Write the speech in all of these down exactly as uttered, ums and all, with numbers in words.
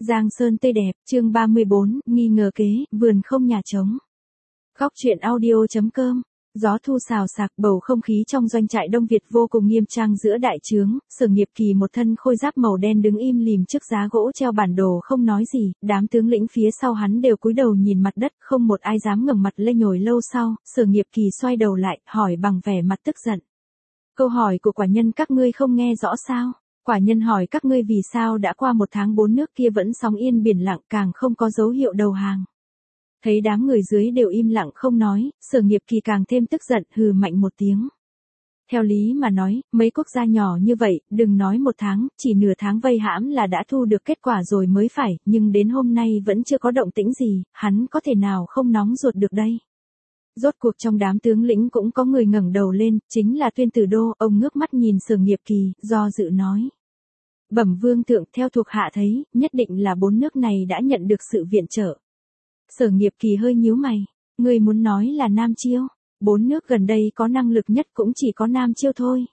Giang sơn tươi đẹp, chương ba mươi bốn, nghi ngờ kế, vườn không nhà trống. Góc truyện audio chấm com. Gió thu xào xạc, bầu không khí trong doanh trại Đông Việt vô cùng nghiêm trang giữa đại trướng. Sở Nghiệp Kỳ một thân khôi giáp màu đen đứng im lìm trước giá gỗ treo bản đồ không nói gì, đám tướng lĩnh phía sau hắn đều cúi đầu nhìn mặt đất, không một ai dám ngẩng mặt lên. Nhồi lâu sau, Sở Nghiệp Kỳ xoay đầu lại, hỏi bằng vẻ mặt tức giận. Câu hỏi của quả nhân các ngươi không nghe rõ sao? Quả nhân hỏi các ngươi vì sao đã qua một tháng bốn nước kia vẫn sóng yên biển lặng, càng không có dấu hiệu đầu hàng. Thấy đám người dưới đều im lặng không nói, Sở Nghiệp Kỳ càng thêm tức giận, hừ mạnh một tiếng. Theo lý mà nói, mấy quốc gia nhỏ như vậy, đừng nói một tháng, chỉ nửa tháng vây hãm là đã thu được kết quả rồi mới phải, nhưng đến hôm nay vẫn chưa có động tĩnh gì, hắn có thể nào không nóng ruột được đây. Rốt cuộc trong đám tướng lĩnh cũng có người ngẩng đầu lên, chính là Tuyên Tử Đô. Ông ngước mắt nhìn Sở Nghiệp Kỳ, do dự nói. Bẩm vương thượng, theo thuộc hạ thấy, nhất định là bốn nước này đã nhận được sự viện trợ. Sở Nghiệp Kỳ hơi nhíu mày, người muốn nói là Nam Chiêu, bốn nước gần đây có năng lực nhất cũng chỉ có Nam Chiêu thôi.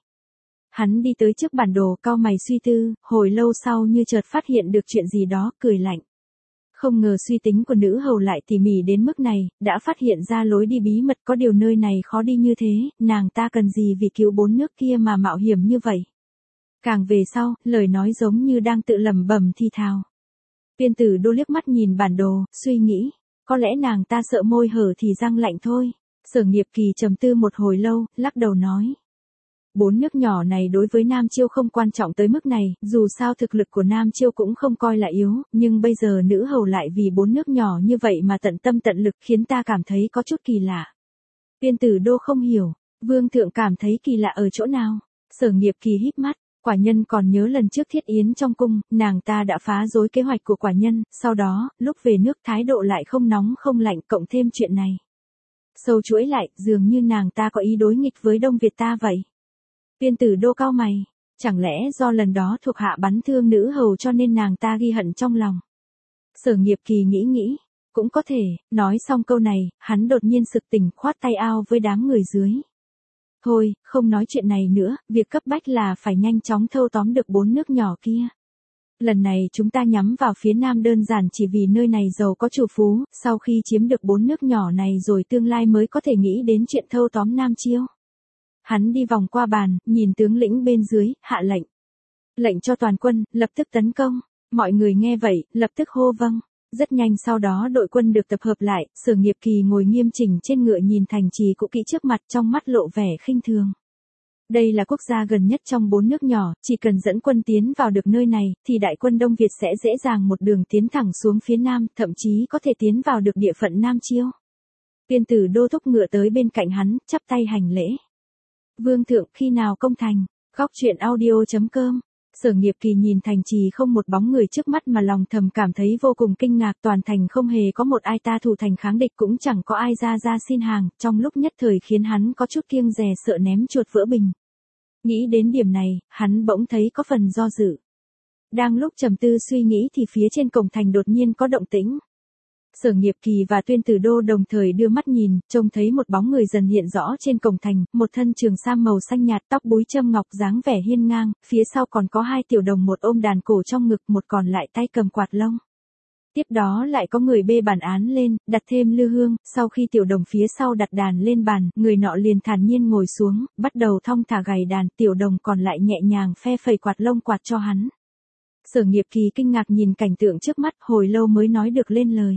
Hắn đi tới trước bản đồ, cau mày suy tư, hồi lâu sau như chợt phát hiện được chuyện gì đó, cười lạnh. Không ngờ suy tính của nữ hầu lại tỉ mỉ đến mức này, đã phát hiện ra lối đi bí mật, có điều nơi này khó đi như thế, nàng ta cần gì vì cứu bốn nước kia mà mạo hiểm như vậy. Càng về sau, lời nói giống như đang tự lẩm bẩm thì thào. Tuyên Tử Đô liếc mắt nhìn bản đồ, suy nghĩ, có lẽ nàng ta sợ môi hở thì răng lạnh thôi. Sở Nghiệp Kỳ trầm tư một hồi lâu, lắc đầu nói. Bốn nước nhỏ này đối với Nam Chiêu không quan trọng tới mức này, dù sao thực lực của Nam Chiêu cũng không coi là yếu, nhưng bây giờ nữ hầu lại vì bốn nước nhỏ như vậy mà tận tâm tận lực, khiến ta cảm thấy có chút kỳ lạ. Tuyên Tử Đô không hiểu, vương thượng cảm thấy kỳ lạ ở chỗ nào? Sở Nghiệp Kỳ híp mắt, quả nhân còn nhớ lần trước thiết yến trong cung, nàng ta đã phá rối kế hoạch của quả nhân, sau đó, lúc về nước thái độ lại không nóng không lạnh, cộng thêm chuyện này. Sâu chuỗi lại, dường như nàng ta có ý đối nghịch với Đông Việt ta vậy. Tuyên Tử Đô cau mày, chẳng lẽ do lần đó thuộc hạ bắn thương nữ hầu cho nên nàng ta ghi hận trong lòng. Sở Nghiệp Kỳ nghĩ nghĩ, cũng có thể. Nói xong câu này, hắn đột nhiên sực tỉnh, khoát tay áo với đám người dưới. Thôi, không nói chuyện này nữa, việc cấp bách là phải nhanh chóng thâu tóm được bốn nước nhỏ kia. Lần này chúng ta nhắm vào phía Nam đơn giản chỉ vì nơi này giàu có chủ phú, sau khi chiếm được bốn nước nhỏ này rồi tương lai mới có thể nghĩ đến chuyện thâu tóm Nam Chiêu. Hắn đi vòng qua bàn, nhìn tướng lĩnh bên dưới, hạ lệnh. Lệnh cho toàn quân, lập tức tấn công. Mọi người nghe vậy, lập tức hô vâng. Rất nhanh sau đó đội quân được tập hợp lại, Sở Nghiệp Kỳ ngồi nghiêm chỉnh trên ngựa nhìn thành trì cũ kỹ trước mặt, trong mắt lộ vẻ khinh thường. Đây là quốc gia gần nhất trong bốn nước nhỏ, chỉ cần dẫn quân tiến vào được nơi này, thì đại quân Đông Việt sẽ dễ dàng một đường tiến thẳng xuống phía Nam, thậm chí có thể tiến vào được địa phận Nam Chiêu. Tuyên Tử Đô thúc ngựa tới bên cạnh hắn, chắp tay hành lễ. Vương thượng, khi nào công thành? Góc truyện audio chấm com. Sở Nghiệp Kỳ nhìn thành trì không một bóng người trước mắt mà lòng thầm cảm thấy vô cùng kinh ngạc, toàn thành không hề có một ai ta thủ thành kháng địch, cũng chẳng có ai ra ra xin hàng, trong lúc nhất thời khiến hắn có chút kiêng dè sợ ném chuột vỡ bình. Nghĩ đến điểm này, hắn bỗng thấy có phần do dự. Đang lúc trầm tư suy nghĩ thì phía trên cổng thành đột nhiên có động tĩnh. Sở Nghiệp Kỳ và Tuyên Tử Đô đồng thời đưa mắt nhìn, trông thấy một bóng người dần hiện rõ trên cổng thành, một thân trường sam màu xanh nhạt, tóc búi châm ngọc, dáng vẻ hiên ngang, phía sau còn có hai tiểu đồng, một ôm đàn cổ trong ngực, một còn lại tay cầm quạt lông. Tiếp đó lại có người bê bàn án lên, đặt thêm lư hương, sau khi tiểu đồng phía sau đặt đàn lên bàn, người nọ liền thản nhiên ngồi xuống, bắt đầu thong thả gảy đàn, tiểu đồng còn lại nhẹ nhàng phe phẩy quạt lông quạt cho hắn. Sở Nghiệp Kỳ kinh ngạc nhìn cảnh tượng trước mắt, hồi lâu mới nói được lên lời.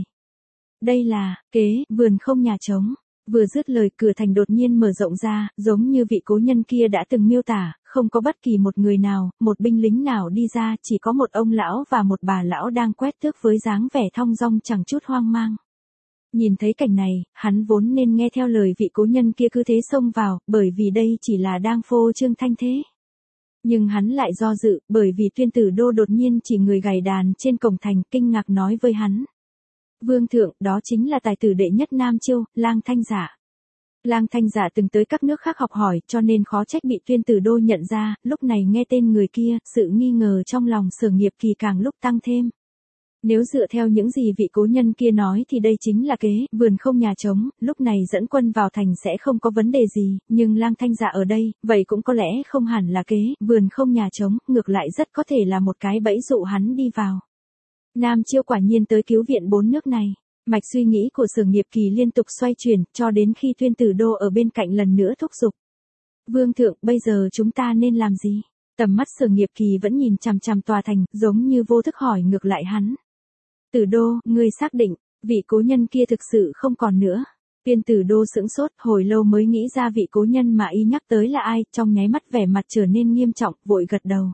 Đây là, kế, vườn không nhà trống. Vừa dứt lời, cửa thành đột nhiên mở rộng ra, giống như vị cố nhân kia đã từng miêu tả, không có bất kỳ một người nào, một binh lính nào đi ra, chỉ có một ông lão và một bà lão đang quét tước với dáng vẻ thong dong chẳng chút hoang mang. Nhìn thấy cảnh này, hắn vốn nên nghe theo lời vị cố nhân kia cứ thế xông vào, bởi vì đây chỉ là đang phô trương thanh thế. Nhưng hắn lại do dự, bởi vì Tuyên Tử Đô đột nhiên chỉ người gảy đàn trên cổng thành, kinh ngạc nói với hắn. Vương thượng, đó chính là tài tử đệ nhất Nam Chiêu, Lang Thanh Dạ. Lang Thanh Dạ từng tới các nước khác học hỏi, cho nên khó trách bị Tuyên Tử Đô nhận ra, lúc này nghe tên người kia, sự nghi ngờ trong lòng Sở Nghiệp Kỳ càng lúc tăng thêm. Nếu dựa theo những gì vị cố nhân kia nói thì đây chính là kế, vườn không nhà trống, lúc này dẫn quân vào thành sẽ không có vấn đề gì, nhưng Lang Thanh Dạ ở đây, vậy cũng có lẽ không hẳn là kế, vườn không nhà trống, ngược lại rất có thể là một cái bẫy dụ hắn đi vào. Nam Chiêu quả nhiên tới cứu viện bốn nước này. Mạch suy nghĩ của Sở Nghiệp Kỳ liên tục xoay chuyển, cho đến khi Tuyên Tử Đô ở bên cạnh lần nữa thúc giục. Vương thượng, bây giờ chúng ta nên làm gì? Tầm mắt Sở Nghiệp Kỳ vẫn nhìn chằm chằm tòa thành, giống như vô thức hỏi ngược lại hắn. Tử Đô, ngươi xác định, vị cố nhân kia thực sự không còn nữa. Tuyên Tử Đô sững sốt, hồi lâu mới nghĩ ra vị cố nhân mà y nhắc tới là ai, trong nháy mắt vẻ mặt trở nên nghiêm trọng, vội gật đầu.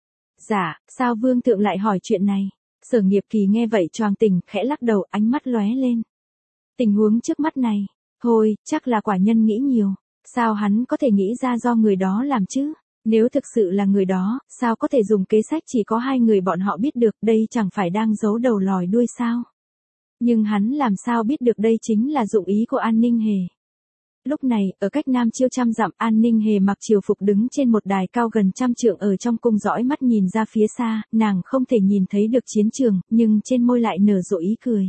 Dạ, sao Vương thượng lại hỏi chuyện này? Sở Nghiệp Kỳ nghe vậy choàng tỉnh, khẽ lắc đầu, ánh mắt lóe lên. Tình huống trước mắt này, thôi, chắc là quả nhân nghĩ nhiều. Sao hắn có thể nghĩ ra do người đó làm chứ? Nếu thực sự là người đó, sao có thể dùng kế sách chỉ có hai người bọn họ biết được, đây chẳng phải đang giấu đầu lòi đuôi sao? Nhưng hắn làm sao biết được đây chính là dụng ý của An Ninh Hề. Lúc này, ở cách Nam Chiêu trăm dặm, An Ninh Hề mặc triều phục đứng trên một đài cao gần trăm trượng ở trong cung dõi mắt nhìn ra phía xa, nàng không thể nhìn thấy được chiến trường, nhưng trên môi lại nở rộ ý cười.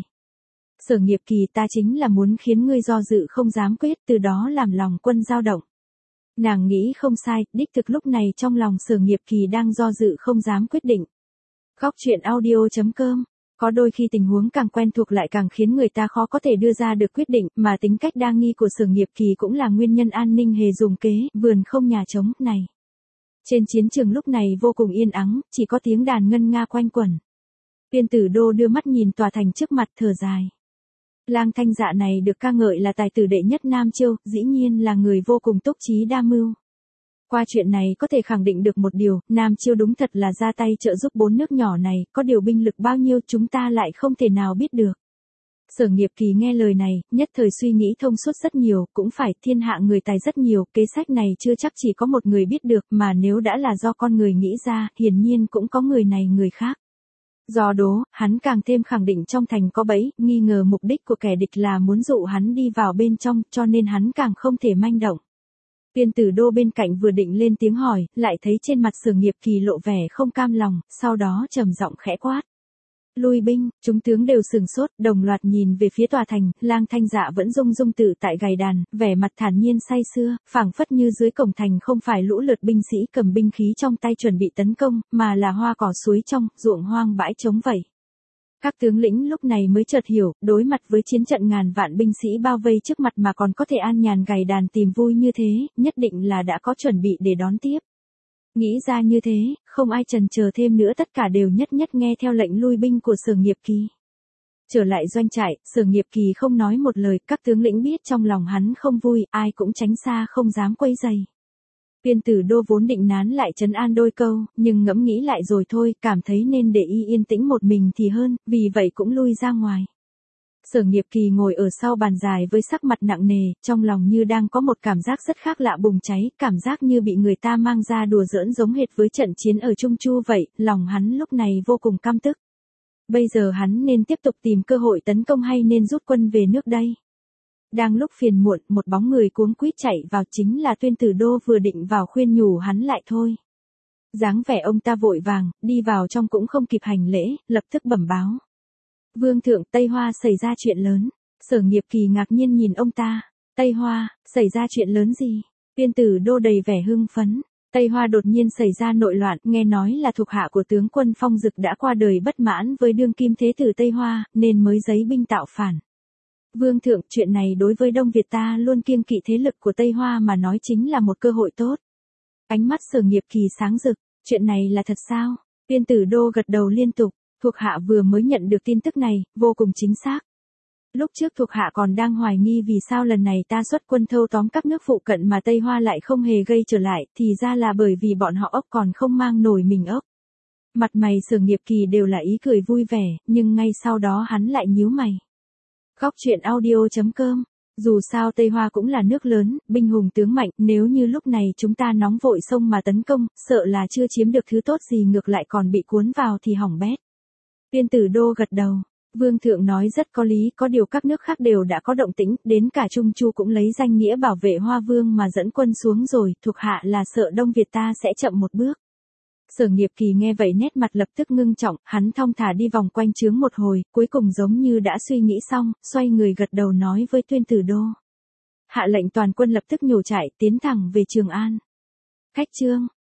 Sở Nghiệp Kỳ, ta chính là muốn khiến ngươi do dự không dám quyết, từ đó làm lòng quân dao động. Nàng nghĩ không sai, đích thực lúc này trong lòng Sở Nghiệp Kỳ đang do dự không dám quyết định. Góc truyện audio chấm com. Có đôi khi tình huống càng quen thuộc lại càng khiến người ta khó có thể đưa ra được quyết định, mà tính cách đa nghi của Sở Nghiệp Kỳ cũng là nguyên nhân An Ninh Hề dùng kế, vườn không nhà trống, này. Trên chiến trường lúc này vô cùng yên ắng, chỉ có tiếng đàn ngân nga quanh quẩn. Tuyên Tử Đô đưa mắt nhìn tòa thành trước mặt thở dài. Lang Thanh Dạ này được ca ngợi là tài tử đệ nhất Nam Chiêu, dĩ nhiên là người vô cùng túc trí đa mưu. Qua chuyện này có thể khẳng định được một điều, Nam Chiêu đúng thật là ra tay trợ giúp bốn nước nhỏ này, có điều binh lực bao nhiêu chúng ta lại không thể nào biết được. Sở Nghiệp Kỳ nghe lời này, nhất thời suy nghĩ thông suốt rất nhiều, cũng phải, thiên hạ người tài rất nhiều, kế sách này chưa chắc chỉ có một người biết được, mà nếu đã là do con người nghĩ ra, hiển nhiên cũng có người này người khác. Do đó, hắn càng thêm khẳng định trong thành có bẫy, nghi ngờ mục đích của kẻ địch là muốn dụ hắn đi vào bên trong, cho nên hắn càng không thể manh động. Tuyên Tử Đô bên cạnh vừa định lên tiếng hỏi, lại thấy trên mặt Sở Nghiệp Kỳ lộ vẻ không cam lòng, sau đó trầm giọng khẽ quát. Lui binh, chúng tướng đều sừng sốt, đồng loạt nhìn về phía tòa thành, Lang Thanh Dạ vẫn rung rung tự tại gài đàn, vẻ mặt thản nhiên say sưa, phảng phất như dưới cổng thành không phải lũ lượt binh sĩ cầm binh khí trong tay chuẩn bị tấn công, mà là hoa cỏ suối trong, ruộng hoang bãi trống vậy. Các tướng lĩnh lúc này mới chợt hiểu, đối mặt với chiến trận ngàn vạn binh sĩ bao vây trước mặt mà còn có thể an nhàn gầy đàn tìm vui như thế, nhất định là đã có chuẩn bị để đón tiếp. Nghĩ ra như thế, không ai chần chờ thêm nữa, tất cả đều nhất nhất nghe theo lệnh lui binh của Sở Nghiệp Kỳ. Trở lại doanh trại, Sở Nghiệp Kỳ không nói một lời, các tướng lĩnh biết trong lòng hắn không vui, ai cũng tránh xa không dám quấy rầy. Tuyên Tử Đô vốn định nán lại trấn an đôi câu, nhưng ngẫm nghĩ lại rồi thôi, cảm thấy nên để y yên tĩnh một mình thì hơn, vì vậy cũng lui ra ngoài. Sở Nghiệp Kỳ ngồi ở sau bàn dài với sắc mặt nặng nề, trong lòng như đang có một cảm giác rất khác lạ bùng cháy, cảm giác như bị người ta mang ra đùa giỡn giống hệt với trận chiến ở Trung Chu vậy, lòng hắn lúc này vô cùng căm tức. Bây giờ hắn nên tiếp tục tìm cơ hội tấn công hay nên rút quân về nước đây? Đang lúc phiền muộn, một bóng người cuống quýt chạy vào, chính là Tuyên Tử Đô vừa định vào khuyên nhủ hắn lại thôi. Dáng vẻ ông ta vội vàng, đi vào trong cũng không kịp hành lễ, lập tức bẩm báo. Vương thượng, Tây Hoa xảy ra chuyện lớn. Sở Nghiệp Kỳ ngạc nhiên nhìn ông ta. Tây Hoa, xảy ra chuyện lớn gì? Tuyên Tử Đô đầy vẻ hưng phấn. Tây Hoa đột nhiên xảy ra nội loạn, nghe nói là thuộc hạ của tướng quân Phong Dực đã qua đời bất mãn với đương kim thế tử Tây Hoa, nên mới giấy binh tạo phản. Vương thượng, chuyện này đối với Đông Việt ta luôn kiêng kỵ thế lực của Tây Hoa mà nói chính là một cơ hội tốt. Ánh mắt Sở Nghiệp Kỳ sáng rực, chuyện này là thật sao? Tuyên Tử Đô gật đầu liên tục, thuộc hạ vừa mới nhận được tin tức này, vô cùng chính xác. Lúc trước thuộc hạ còn đang hoài nghi vì sao lần này ta xuất quân thâu tóm các nước phụ cận mà Tây Hoa lại không hề gây trở lại, thì ra là bởi vì bọn họ ốc còn không mang nổi mình ốc. Mặt mày Sở Nghiệp Kỳ đều là ý cười vui vẻ, nhưng ngay sau đó hắn lại nhíu mày. Góc truyện audio chấm com. Dù sao Tây Hoa cũng là nước lớn, binh hùng tướng mạnh, nếu như lúc này chúng ta nóng vội xông mà tấn công, sợ là chưa chiếm được thứ tốt gì ngược lại còn bị cuốn vào thì hỏng bét. Tuyên Tử Đô gật đầu. Vương thượng nói rất có lý, có điều các nước khác đều đã có động tĩnh, đến cả Trung Chu cũng lấy danh nghĩa bảo vệ Hoa Vương mà dẫn quân xuống rồi, thuộc hạ là sợ Đông Việt ta sẽ chậm một bước. Sở Nghiệp Kỳ nghe vậy nét mặt lập tức ngưng trọng, hắn thong thả đi vòng quanh trướng một hồi, cuối cùng giống như đã suy nghĩ xong, xoay người gật đầu nói với Tuyên Tử Đô. Hạ lệnh toàn quân lập tức nhổ chạy, tiến thẳng về Trường An. Khách chương.